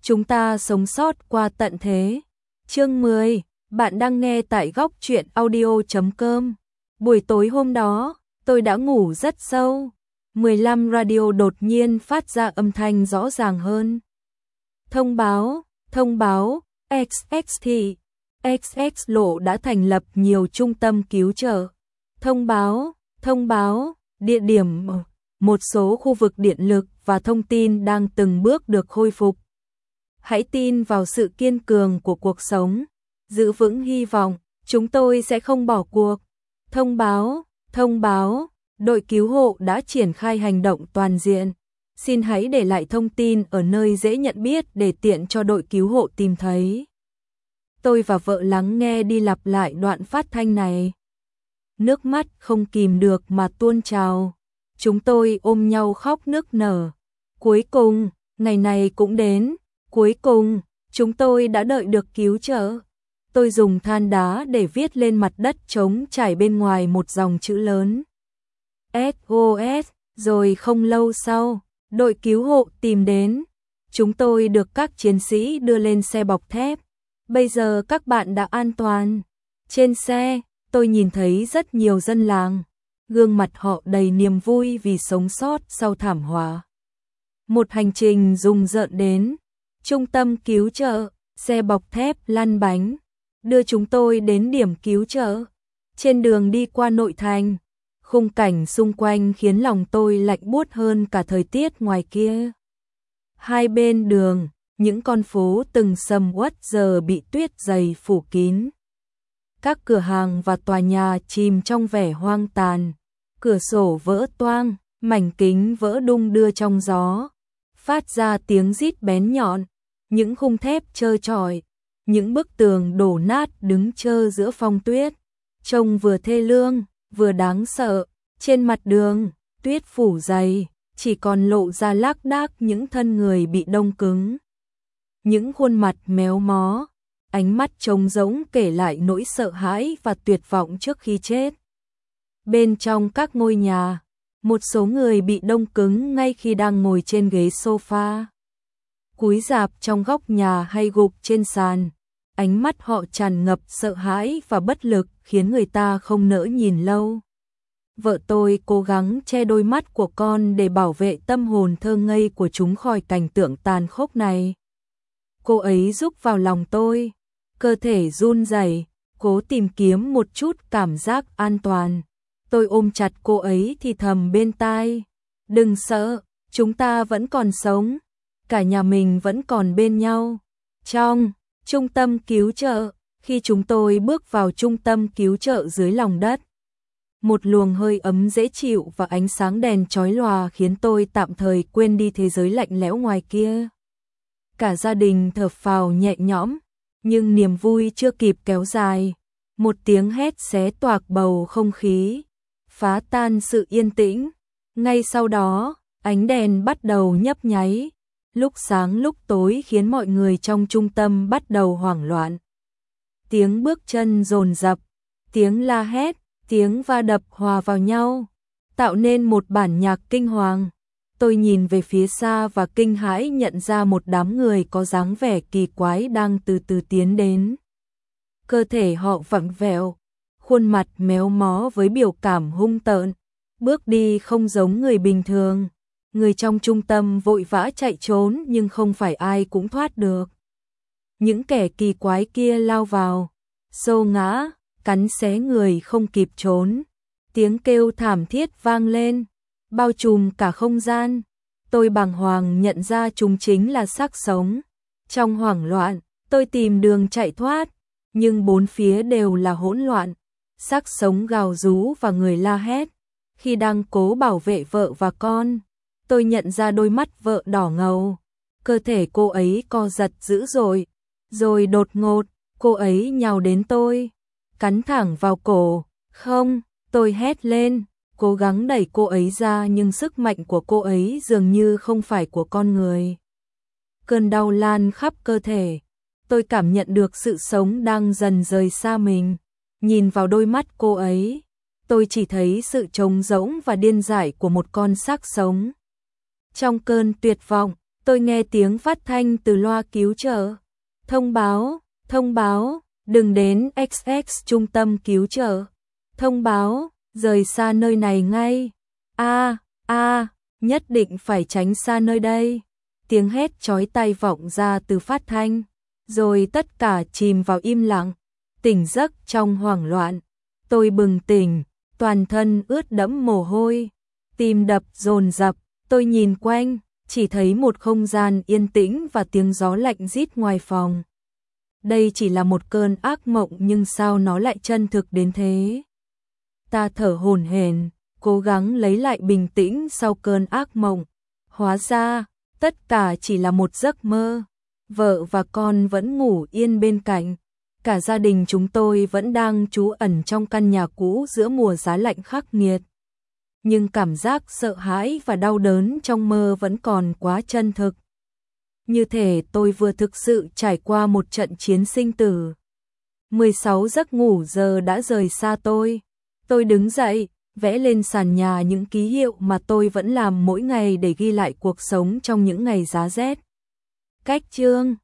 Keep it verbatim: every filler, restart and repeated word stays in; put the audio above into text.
chúng ta sống sót qua tận thế. Chương mười, bạn đang nghe tại góc truyện audio chấm com. Buổi tối hôm đó, tôi đã ngủ rất sâu. mười lăm radio đột nhiên phát ra âm thanh rõ ràng hơn. Thông báo, thông báo, ích ích tê, ích ích lộ đã thành lập nhiều trung tâm cứu trợ. Thông báo, thông báo, địa điểm, một số khu vực điện lực và thông tin đang từng bước được khôi phục. Hãy tin vào sự kiên cường của cuộc sống, giữ vững hy vọng, chúng tôi sẽ không bỏ cuộc. Thông báo, thông báo, đội cứu hộ đã triển khai hành động toàn diện. Xin hãy để lại thông tin ở nơi dễ nhận biết để tiện cho đội cứu hộ tìm thấy. Tôi và vợ lắng nghe đi lặp lại đoạn phát thanh này. Nước mắt không kìm được mà tuôn trào. Chúng tôi ôm nhau khóc nức nở. Cuối cùng, ngày này cũng đến. Cuối cùng, chúng tôi đã đợi được cứu trợ. Tôi dùng than đá để viết lên mặt đất trống trải bên ngoài một dòng chữ lớn. ét ô ét, rồi không lâu sau, đội cứu hộ tìm đến. Chúng tôi được các chiến sĩ đưa lên xe bọc thép. Bây giờ các bạn đã an toàn. Trên xe, tôi nhìn thấy rất nhiều dân làng. Gương mặt họ đầy niềm vui vì sống sót sau thảm họa. Một hành trình rùng rợn đến. Trung tâm cứu trợ, xe bọc thép lăn bánh, đưa chúng tôi đến điểm cứu trợ. Trên đường đi qua nội thành, khung cảnh xung quanh khiến lòng tôi lạnh buốt hơn cả thời tiết ngoài kia. Hai bên đường, những con phố từng sầm uất giờ bị tuyết dày phủ kín. Các cửa hàng và tòa nhà chìm trong vẻ hoang tàn, cửa sổ vỡ toang, mảnh kính vỡ đung đưa trong gió, phát ra tiếng rít bén nhọn. Những khung thép trơ trọi, những bức tường đổ nát đứng trơ giữa phong tuyết, trông vừa thê lương, vừa đáng sợ. Trên mặt đường, tuyết phủ dày, chỉ còn lộ ra lác đác những thân người bị đông cứng. Những khuôn mặt méo mó, ánh mắt trống rỗng kể lại nỗi sợ hãi và tuyệt vọng trước khi chết. Bên trong các ngôi nhà, một số người bị đông cứng ngay khi đang ngồi trên ghế sofa. Cúi rạp trong góc nhà hay gục trên sàn, ánh mắt họ tràn ngập sợ hãi và bất lực khiến người ta không nỡ nhìn lâu. Vợ tôi cố gắng che đôi mắt của con để bảo vệ tâm hồn thơ ngây của chúng khỏi cảnh tượng tàn khốc này. Cô ấy rúc vào lòng tôi, cơ thể run rẩy, cố tìm kiếm một chút cảm giác an toàn. Tôi ôm chặt cô ấy thì thầm bên tai, đừng sợ, chúng ta vẫn còn sống. Cả nhà mình vẫn còn bên nhau. Trong trung tâm cứu trợ, khi chúng tôi bước vào trung tâm cứu trợ dưới lòng đất, một luồng hơi ấm dễ chịu và ánh sáng đèn chói lòa khiến tôi tạm thời quên đi thế giới lạnh lẽo ngoài kia. Cả gia đình thở phào nhẹ nhõm, nhưng niềm vui chưa kịp kéo dài, một tiếng hét xé toạc bầu không khí, phá tan sự yên tĩnh. Ngay sau đó, ánh đèn bắt đầu nhấp nháy. Lúc sáng lúc tối khiến mọi người trong trung tâm bắt đầu hoảng loạn. Tiếng bước chân dồn dập, tiếng la hét, tiếng va đập hòa vào nhau, tạo nên một bản nhạc kinh hoàng. Tôi nhìn về phía xa và kinh hãi nhận ra một đám người có dáng vẻ kỳ quái đang từ từ tiến đến. Cơ thể họ vặn vẹo, khuôn mặt méo mó với biểu cảm hung tợn, bước đi không giống người bình thường. Người trong trung tâm vội vã chạy trốn nhưng không phải ai cũng thoát được. Những kẻ kỳ quái kia lao vào, xô ngã, cắn xé người không kịp trốn. Tiếng kêu thảm thiết vang lên, bao trùm cả không gian. Tôi bàng hoàng nhận ra chúng chính là xác sống. Trong hoảng loạn, tôi tìm đường chạy thoát, nhưng bốn phía đều là hỗn loạn. Xác sống gào rú và người la hét. Khi đang cố bảo vệ vợ và con, tôi nhận ra đôi mắt vợ đỏ ngầu, cơ thể cô ấy co giật dữ dội, rồi đột ngột, cô ấy nhào đến tôi, cắn thẳng vào cổ. Không, tôi hét lên, cố gắng đẩy cô ấy ra nhưng sức mạnh của cô ấy dường như không phải của con người. Cơn đau lan khắp cơ thể, tôi cảm nhận được sự sống đang dần rời xa mình. Nhìn vào đôi mắt cô ấy, tôi chỉ thấy sự trống rỗng và điên dại của một con xác sống. Trong cơn tuyệt vọng, tôi nghe tiếng phát thanh từ loa cứu trợ. Thông báo, thông báo, đừng đến ích ích trung tâm cứu trợ. Thông báo, rời xa nơi này ngay. A, a, nhất định phải tránh xa nơi đây. Tiếng hét chói tai vọng ra từ phát thanh, rồi tất cả chìm vào im lặng, tỉnh giấc trong hoảng loạn. Tôi bừng tỉnh, toàn thân ướt đẫm mồ hôi, tim đập dồn dập, tôi nhìn quanh, chỉ thấy một không gian yên tĩnh và tiếng gió lạnh rít ngoài phòng. Đây chỉ là một cơn ác mộng nhưng sao nó lại chân thực đến thế? Ta thở hổn hển, cố gắng lấy lại bình tĩnh sau cơn ác mộng. Hóa ra, tất cả chỉ là một giấc mơ. Vợ và con vẫn ngủ yên bên cạnh. Cả gia đình chúng tôi vẫn đang trú ẩn trong căn nhà cũ giữa mùa giá lạnh khắc nghiệt. Nhưng cảm giác sợ hãi và đau đớn trong mơ vẫn còn quá chân thực. Như thể tôi vừa thực sự trải qua một trận chiến sinh tử. mười sáu giấc ngủ giờ đã rời xa tôi. Tôi đứng dậy, vẽ lên sàn nhà những ký hiệu mà tôi vẫn làm mỗi ngày để ghi lại cuộc sống trong những ngày giá rét. Cách chương